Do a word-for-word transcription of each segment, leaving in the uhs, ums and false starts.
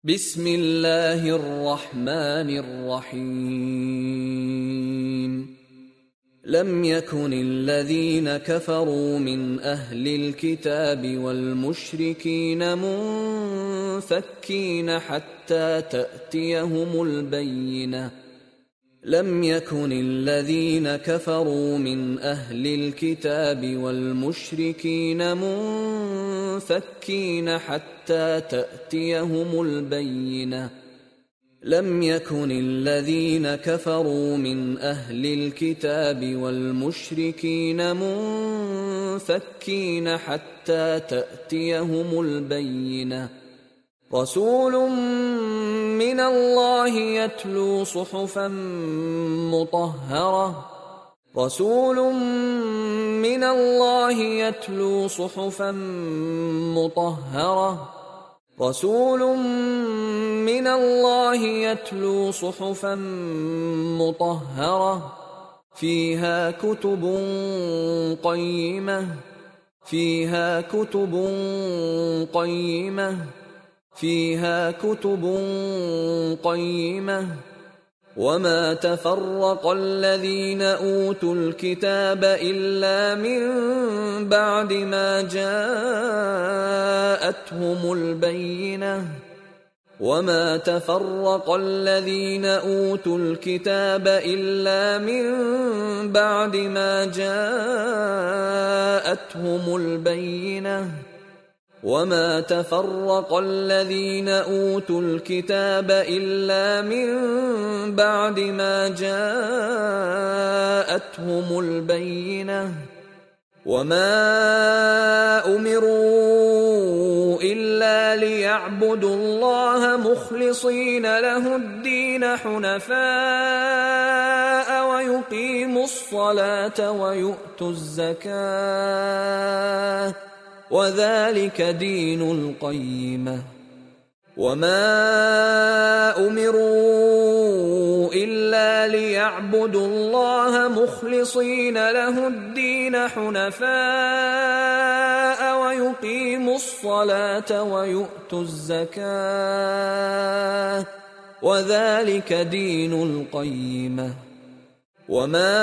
बिस्मिल्लाहिर रहमानिर रहीम। Lump यकुनिल लज़ीना कफ़रू मिन अहलिल किताबि वल मुश्रिकीन मुनफ़क्कीन हत्ता तअतियहुमुल बय्यिनह। लम यकुनिल लज़ीना कफ़रू मिन अहलिल किताबि वल मुश्रिकीन मुनफ़क्कीन हत्ता तअतियहुमुल बय्यिनह। लम यकुनिल लज़ीना कफ़रू मिन अहलिल किताबि वल मुश्रिकीन मुनफ़क्कीन हत्ता तअतियहुमुल बय्यिनह। रसूलुम मिनल्लाहि यत्लू सुहुफ़न मुतहहरह। रसूलुम मिनल्लाहि यत्लू सुहुफ़न मुतहहरह। रसूलुम मिनल्लाहि यत्लू सुहुफ़न मुतहहरह फ़ीहा कुतुबुन क़य्यिमह। फ़ीहा कुतुबुन क़य्यिमह। फ़ीहा कुतुबुन क़य्यिमह। वमा तफ़र्रक़ल लज़ीना ऊतुल किताब इल्ला मिन बअदि मा जाअतहुमुल बय्यिनह। वमा तफ़र्रक़ल लज़ीना ऊतुल किताब इल्ला मिन बअदि मा जाअतहुमुल बय्यिनह। वमा तफ़र्रक़ल लज़ीना ऊतुल किताब इल्ला मिन बअदि मा जाअतहुमुल बय्यिनह। वमा उमिरू इल्ला लियअब्दुल्लाह मुख़लिसीन लहुद्दीन हुनफ़ाअ व युक़ीमुस्सलात व यु'तुज़्ज़कात वज़ालिक दीनुल क़य्यिमह। वमा उमिरू इल्ला लियअब्दुल्लाह मुख़लिसीन लहुद्दीन हुनफ़ाअ व युक़ीमुस्सलात व यु'तुज़्ज़कात वज़ालिक दीनुल क़य्यिमह। वमा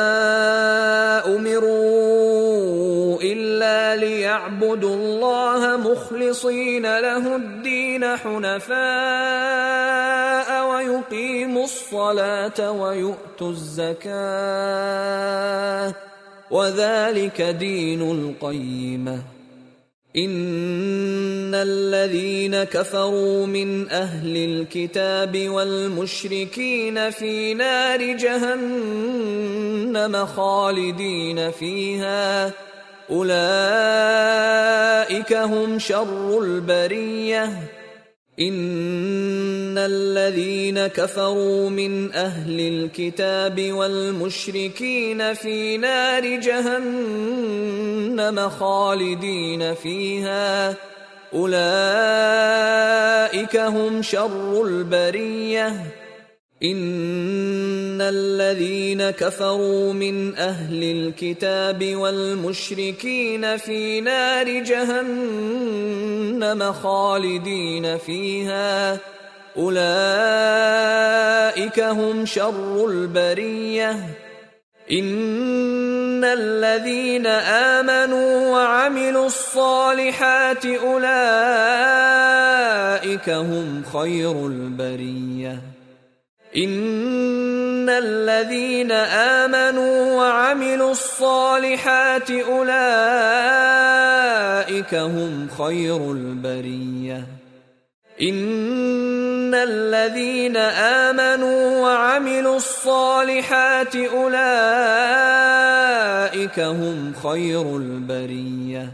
उमिरू इल्ला लियअब्दुल्लाह मुख़लिसीन लहुद्दीन हुनफ़ाअ व युक़ीमुस्सलात व यु'तुज़्ज़कात वज़ालिक दीनुल क़य्यिमह। इन्नल लज़ीना कफ़रू मिन अहलिल किताबि वल मुश्रिकीन फ़ी नारि जहन्नम ख़ालिदीन फ़ीहा उलाइका हुम शर्रुल बरिय्यह। इन्नल लज़ीना कफ़रू मिन अहलिल किताबि वल मुश्रिकीन फ़ी नारि जहन्नम ख़ालिदीन फ़ीहा उलाइका हुम शर्रुल बरिय्यह। इन्नल लज़ीना कफ़रू मिन अहलिल किताबि वल मुश्रिकीन फ़ी नारि जहन्नम ख़ालिदीन फ़ीहा उलाइका हुम शर्रुल बरिय्यह। इन्नल लज़ीना आमनू व अमिलुस्सालिहाति उलाइका हुम खैरुल बरिय्यह। इन्नल लज़ीना आमनू व अमिलुस्सालिहाति उलाइका हुम खैरुल बरिय्यह। इन्नल लज़ीना आमनू व अमिलुस्सालिहाति उलाइका हुम खैरुल बरिय्यह।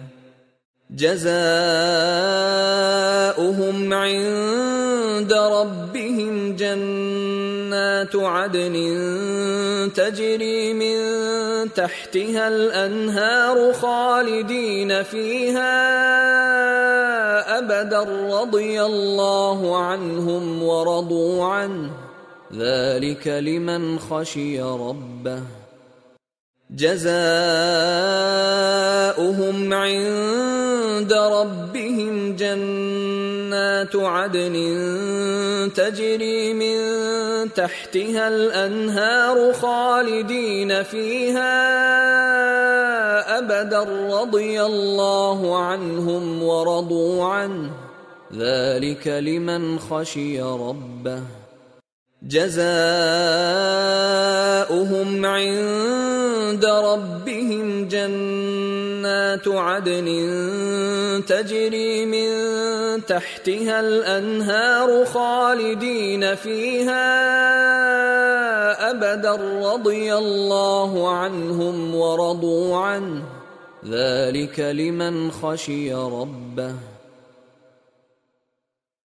जज़ाउहुम इन्द रब्बिहिम जन्नातु अदनिन तजरी मिन तहतिहल अन्हारु खालिदीन फ़ीहा अबदन रज़ियल्लाहु अन्हुम व रदू अन्हु ज़ालिक लिमन ख़शिय रब्बह। जज़ाउहुम इन्द रब्बिहिम जन्नातु جنات عدن تجري من تحتها الأنهار خالدين فيها أبدا رضي الله عنهم ورضوا عنه ذلك لمن خشي ربه جزاؤهم عند ربهم جنات عدن تجري من تحتها الأنهار خالدين فيها أبدا رضي الله عنهم ورضوا عنه ذلك لمن خشي ربه